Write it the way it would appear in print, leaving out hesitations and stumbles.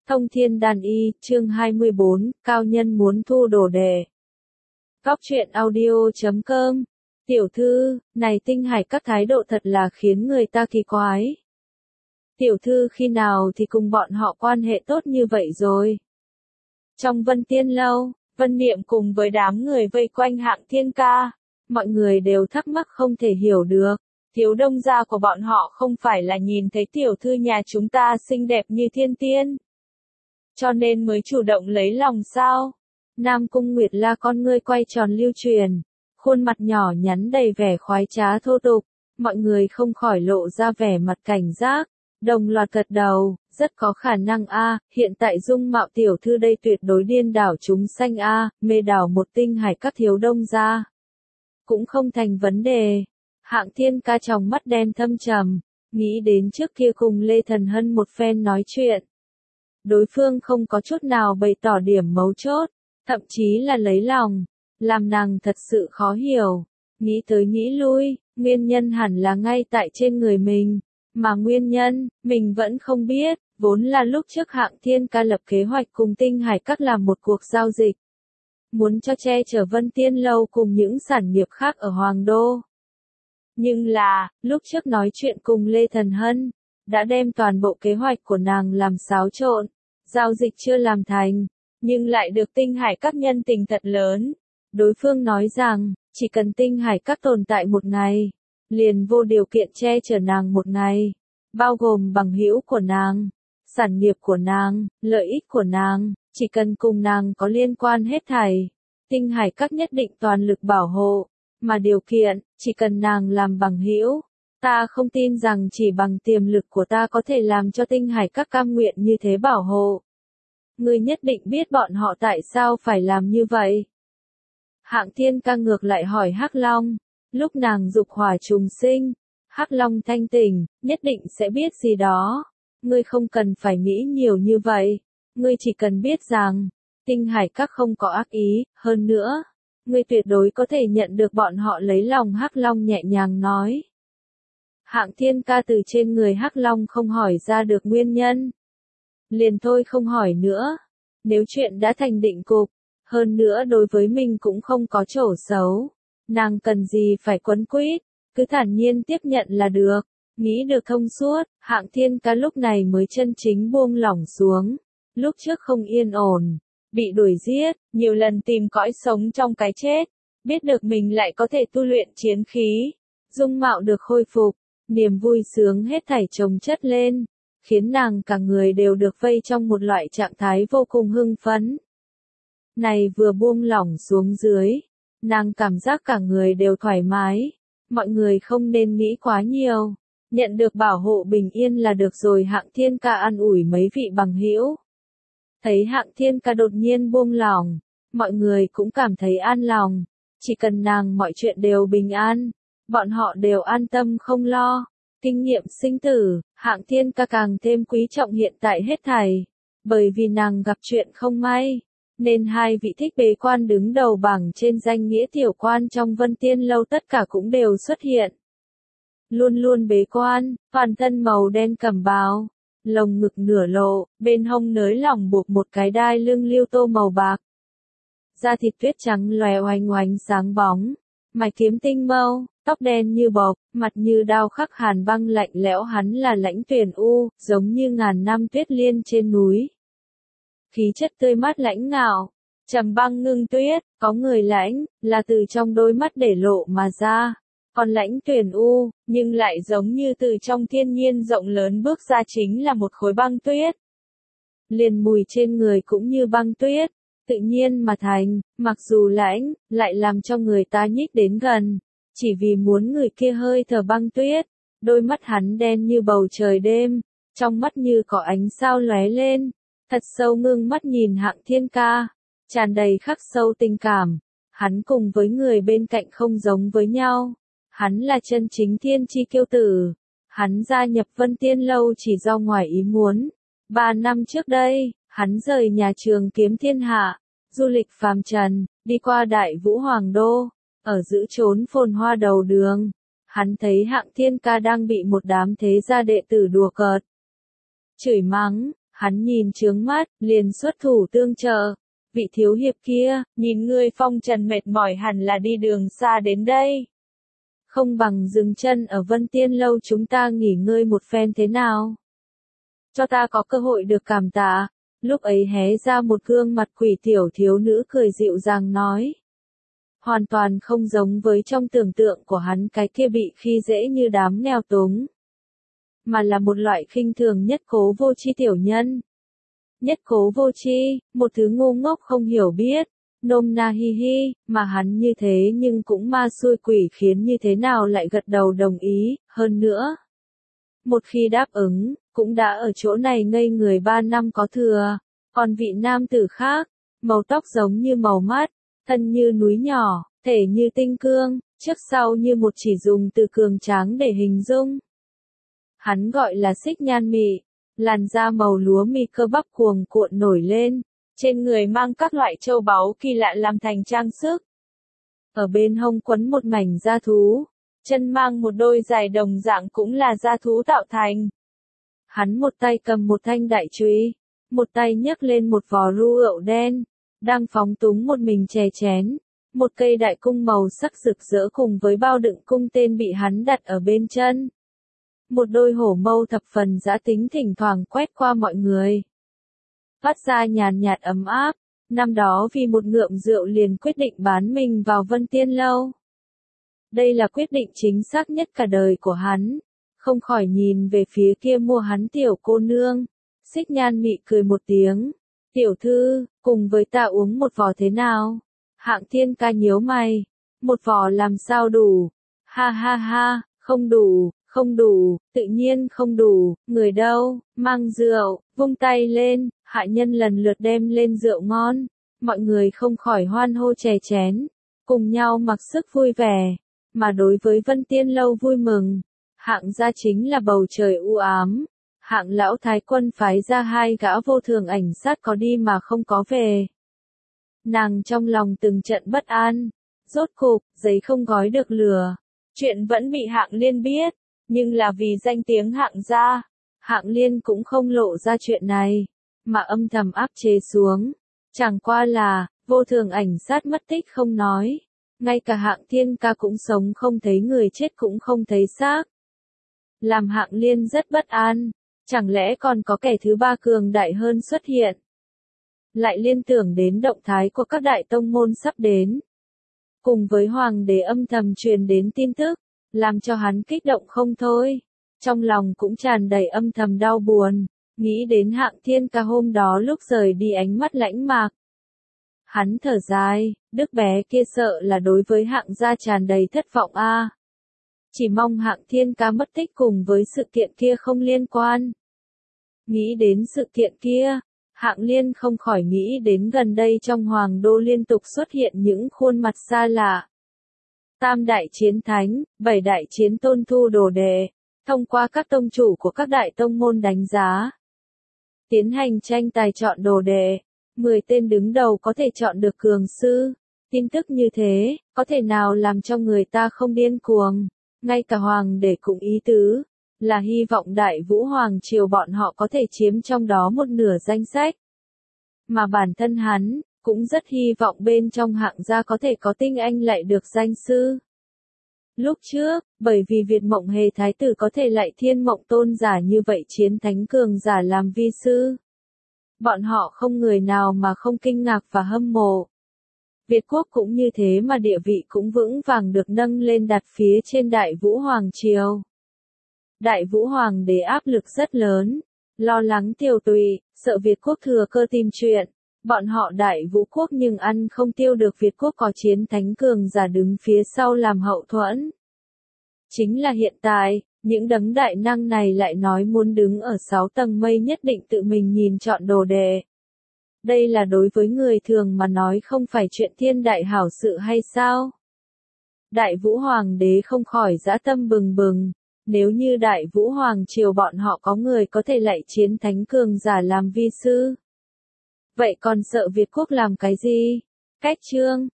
Thông Thiên Đan Y, chương 24, cao nhân muốn thu đồ đệ. Góc truyện audio.com. Tiểu thư, này Tinh Hải các thái độ thật là khiến người ta kỳ quái. Tiểu thư khi nào thì cùng bọn họ quan hệ tốt như vậy rồi? Trong Vân Tiên Lâu, Vân Niệm cùng với đám người vây quanh Hạng Thiên Ca, mọi người đều thắc mắc không thể hiểu được. Thiếu đông gia của bọn họ không phải là nhìn thấy tiểu thư nhà chúng ta xinh đẹp như thiên tiên, cho nên mới chủ động lấy lòng sao? Nam Cung Nguyệt La con ngươi quay tròn lưu truyền, khuôn mặt nhỏ nhắn đầy vẻ khoái trá thô tục, mọi người không khỏi lộ ra vẻ mặt cảnh giác, đồng loạt gật đầu, rất có khả năng a, hiện tại dung mạo tiểu thư đây tuyệt đối điên đảo chúng sanh a, mê đảo một Tinh Hải các thiếu đông gia. Cũng không thành vấn đề. Hạng Thiên Ca trong mắt đen thâm trầm, nghĩ đến trước kia cùng Lê Thần Hân một phen nói chuyện. Đối phương không có chút nào bày tỏ điểm mấu chốt, thậm chí là lấy lòng, làm nàng thật sự khó hiểu. Nghĩ tới nghĩ lui, nguyên nhân hẳn là ngay tại trên người mình, mà nguyên nhân, mình vẫn không biết, vốn là lúc trước Hạng Thiên Ca lập kế hoạch cùng Tinh Hải các làm một cuộc giao dịch. Muốn cho che chở Vân Tiên Lâu cùng những sản nghiệp khác ở Hoàng Đô. Nhưng là, lúc trước nói chuyện cùng Lê Thần Hân, đã đem toàn bộ kế hoạch của nàng làm xáo trộn, giao dịch chưa làm thành, nhưng lại được Tinh Hải các nhân tình thật lớn. Đối phương nói rằng, chỉ cần Tinh Hải các tồn tại một ngày, liền vô điều kiện che chở nàng một ngày, bao gồm bằng hữu của nàng, sản nghiệp của nàng, lợi ích của nàng, chỉ cần cùng nàng có liên quan hết thảy, Tinh Hải các nhất định toàn lực bảo hộ. Mà điều kiện, chỉ cần nàng làm bằng hữu, ta không tin rằng chỉ bằng tiềm lực của ta có thể làm cho Tinh Hải các cam nguyện như thế bảo hộ. Ngươi nhất định biết bọn họ tại sao phải làm như vậy. Hạng Thiên Ca ngược lại hỏi Hắc Long, lúc nàng dục hỏa trùng sinh, Hắc Long thanh tỉnh, nhất định sẽ biết gì đó. Ngươi không cần phải nghĩ nhiều như vậy, ngươi chỉ cần biết rằng, Tinh Hải các không có ác ý, hơn nữa. Ngươi tuyệt đối có thể nhận được bọn họ lấy lòng. Hắc Long nhẹ nhàng nói. Hạng Thiên Ca từ trên người Hắc Long không hỏi ra được nguyên nhân. Liền thôi không hỏi nữa. Nếu chuyện đã thành định cục, hơn nữa đối với mình cũng không có chỗ xấu. Nàng cần gì phải quấn quýt, cứ thản nhiên tiếp nhận là được. Nghĩ được thông suốt, Hạng Thiên Ca lúc này mới chân chính buông lỏng xuống. Lúc trước không yên ổn. Bị đuổi giết, nhiều lần tìm cõi sống trong cái chết, biết được mình lại có thể tu luyện chiến khí, dung mạo được khôi phục, niềm vui sướng hết thảy chồng chất lên, khiến nàng cả người đều được vây trong một loại trạng thái vô cùng hưng phấn. Này vừa buông lỏng xuống dưới, nàng cảm giác cả người đều thoải mái, mọi người không nên nghĩ quá nhiều, nhận được bảo hộ bình yên là được rồi. Hạng Thiên Ca an ủi mấy vị bằng hữu. Thấy Hạng Thiên Ca đột nhiên buông lỏng, mọi người cũng cảm thấy an lòng, chỉ cần nàng mọi chuyện đều bình an, bọn họ đều an tâm không lo. Kinh nghiệm sinh tử, Hạng Thiên Ca càng thêm quý trọng hiện tại hết thảy, bởi vì nàng gặp chuyện không may, nên hai vị thích bế quan đứng đầu bảng trên danh nghĩa tiểu quan trong Vân Tiên Lâu tất cả cũng đều xuất hiện. Luôn luôn bế quan, toàn thân màu đen cẩm bào. Lồng ngực nửa lộ, bên hông nới lỏng buộc một cái đai lưng liêu tô màu bạc. Da thịt tuyết trắng lòe oanh oanh sáng bóng, mày kiếm tinh mâu, tóc đen như bọc, mặt như đao khắc hàn băng lạnh lẽo. Hắn là Lãnh Tuyển U, giống như ngàn năm tuyết liên trên núi. Khí chất tươi mát lãnh ngạo, trầm băng ngưng tuyết, có người lãnh, là từ trong đôi mắt để lộ mà ra. Còn Lãnh Tuyển U, nhưng lại giống như từ trong thiên nhiên rộng lớn bước ra chính là một khối băng tuyết. Liền mùi trên người cũng như băng tuyết, tự nhiên mà thành, mặc dù lãnh, lại làm cho người ta nhích đến gần, chỉ vì muốn người kia hơi thở băng tuyết. Đôi mắt hắn đen như bầu trời đêm, trong mắt như có ánh sao lóe lên, thật sâu ngưng mắt nhìn Hạng Thiên Ca, tràn đầy khắc sâu tình cảm. Hắn cùng với người bên cạnh không giống với nhau. Hắn là chân chính thiên chi kiêu tử. Hắn gia nhập Vân Tiên Lâu chỉ do ngoài ý muốn. 3 năm trước đây, hắn rời nhà trường kiếm thiên hạ, du lịch phàm trần, đi qua Đại Vũ Hoàng Đô, ở giữ chốn phồn hoa đầu đường. Hắn thấy Hạng Thiên Ca đang bị một đám thế gia đệ tử đùa cợt, chửi mắng, Hắn nhìn trướng mắt, liền xuất thủ tương trợ. Vị thiếu hiệp kia, nhìn ngươi phong trần mệt mỏi hẳn là đi đường xa đến đây. Không bằng dừng chân ở Vân Tiên Lâu chúng ta nghỉ ngơi một phen thế nào? Cho ta có cơ hội được cảm tạ. Lúc ấy hé ra một gương mặt quỷ tiểu thiếu nữ cười dịu dàng nói. Hoàn toàn không giống với trong tưởng tượng của hắn cái kia bị khi dễ như đám nghèo túng. Mà là một loại khinh thường nhất cố vô tri tiểu nhân. Nhất cố vô tri, một thứ ngu ngốc không hiểu biết, nôm na hi hi, mà hắn như thế nhưng cũng ma xui quỷ khiến như thế nào lại gật đầu đồng ý, hơn nữa. Một khi đáp ứng, cũng đã ở chỗ này ngây người 3 năm có thừa, còn vị nam tử khác, màu tóc giống như màu mắt, thân như núi nhỏ, thể như tinh cương, trước sau như một chỉ dùng từ cường tráng để hình dung. Hắn gọi là Xích Nhan Mị, làn da màu lúa mì cơ bắp cuồng cuộn nổi lên, trên người mang các loại châu báu kỳ lạ làm thành trang sức. Ở bên hông quấn một mảnh da thú, chân mang một đôi giày đồng dạng cũng là da thú tạo thành. Hắn một tay cầm một thanh đại chùy, một tay nhấc lên một vò rượu đen, đang phóng túng một mình chè chén, một cây đại cung màu sắc rực rỡ cùng với bao đựng cung tên bị hắn đặt ở bên chân. Một đôi hổ mâu thập phần dã tính thỉnh thoảng quét qua mọi người. Phát ra nhàn nhạt ấm áp, năm đó vì một ngụm rượu liền quyết định bán mình vào Vân Tiên Lâu. Đây là quyết định chính xác nhất cả đời của hắn, không khỏi nhìn về phía kia mua hắn tiểu cô nương. Xích Nhan Mị cười một tiếng, tiểu thư, cùng với ta uống một vò thế nào? Hạng Thiên Ca nhíu mày, một vò làm sao đủ? Ha ha ha, không đủ. Không đủ, tự nhiên không đủ, người đâu, mang rượu, vung tay lên, hạ nhân lần lượt đem lên rượu ngon, mọi người không khỏi hoan hô chè chén, cùng nhau mặc sức vui vẻ, mà đối với Vân Tiên Lâu vui mừng, hạng gia chính là bầu trời u ám, hạng lão thái quân phái ra 2 gã vô thường ảnh sát có đi mà không có về. Nàng trong lòng từng trận bất an, rốt cục, giấy không gói được lửa, chuyện vẫn bị Hạng Liên biết. Nhưng là vì danh tiếng Hạng gia, Hạng Liên cũng không lộ ra chuyện này, mà âm thầm áp chế xuống. Chẳng qua là, vô thường ảnh sát mất tích không nói, ngay cả Hạng Thiên Ca cũng sống không thấy người chết cũng không thấy xác. Làm Hạng Liên rất bất an, chẳng lẽ còn có kẻ thứ ba cường đại hơn xuất hiện. Lại liên tưởng đến động thái của các đại tông môn sắp đến. Cùng với hoàng đế âm thầm truyền đến tin tức, làm cho hắn kích động không thôi. Trong lòng cũng tràn đầy âm thầm đau buồn, nghĩ đến Hạng Thiên Ca hôm đó lúc rời đi ánh mắt lãnh mạc. Hắn thở dài, đứa bé kia sợ là đối với Hạng gia tràn đầy thất vọng a. Chỉ mong Hạng Thiên Ca mất tích cùng với sự kiện kia không liên quan. Nghĩ đến sự kiện kia, Hạng Liên không khỏi nghĩ đến gần đây trong Hoàng Đô liên tục xuất hiện những khuôn mặt xa lạ. Tam đại chiến thánh, 7 đại chiến tôn thu đồ đệ, thông qua các tông chủ của các đại tông môn đánh giá. Tiến hành tranh tài chọn đồ đệ, 10 tên đứng đầu có thể chọn được cường sư. Tin tức như thế, có thể nào làm cho người ta không điên cuồng, ngay cả hoàng đế cũng ý tứ, là hy vọng Đại Vũ Hoàng Triều bọn họ có thể chiếm trong đó một nửa danh sách. Mà bản thân hắn, cũng rất hy vọng bên trong Hạng gia có thể có tinh anh lại được danh sư. Lúc trước, bởi vì Việt Mộng Hề Thái tử có thể lại Thiên Mộng Tôn giả như vậy chiến thánh cường giả làm vi sư. Bọn họ không người nào mà không kinh ngạc và hâm mộ. Việt quốc cũng như thế mà địa vị cũng vững vàng được nâng lên đặt phía trên Đại Vũ Hoàng Triều. Đại Vũ Hoàng đế áp lực rất lớn, lo lắng tiêu tùy, sợ Việt quốc thừa cơ tìm chuyện. Bọn họ Đại Vũ quốc nhưng ăn không tiêu được Việt quốc có chiến thánh cường giả đứng phía sau làm hậu thuẫn. Chính là hiện tại, những đấng đại năng này lại nói muốn đứng ở 6 tầng mây nhất định tự mình nhìn chọn đồ đệ. Đây là đối với người thường mà nói không phải chuyện thiên đại hảo sự hay sao? Đại Vũ Hoàng đế không khỏi dã tâm bừng bừng. Nếu như Đại Vũ Hoàng Triều bọn họ có người có thể lại chiến thánh cường giả làm vi sư. Vậy còn sợ Việt quốc làm cái gì? Cách chương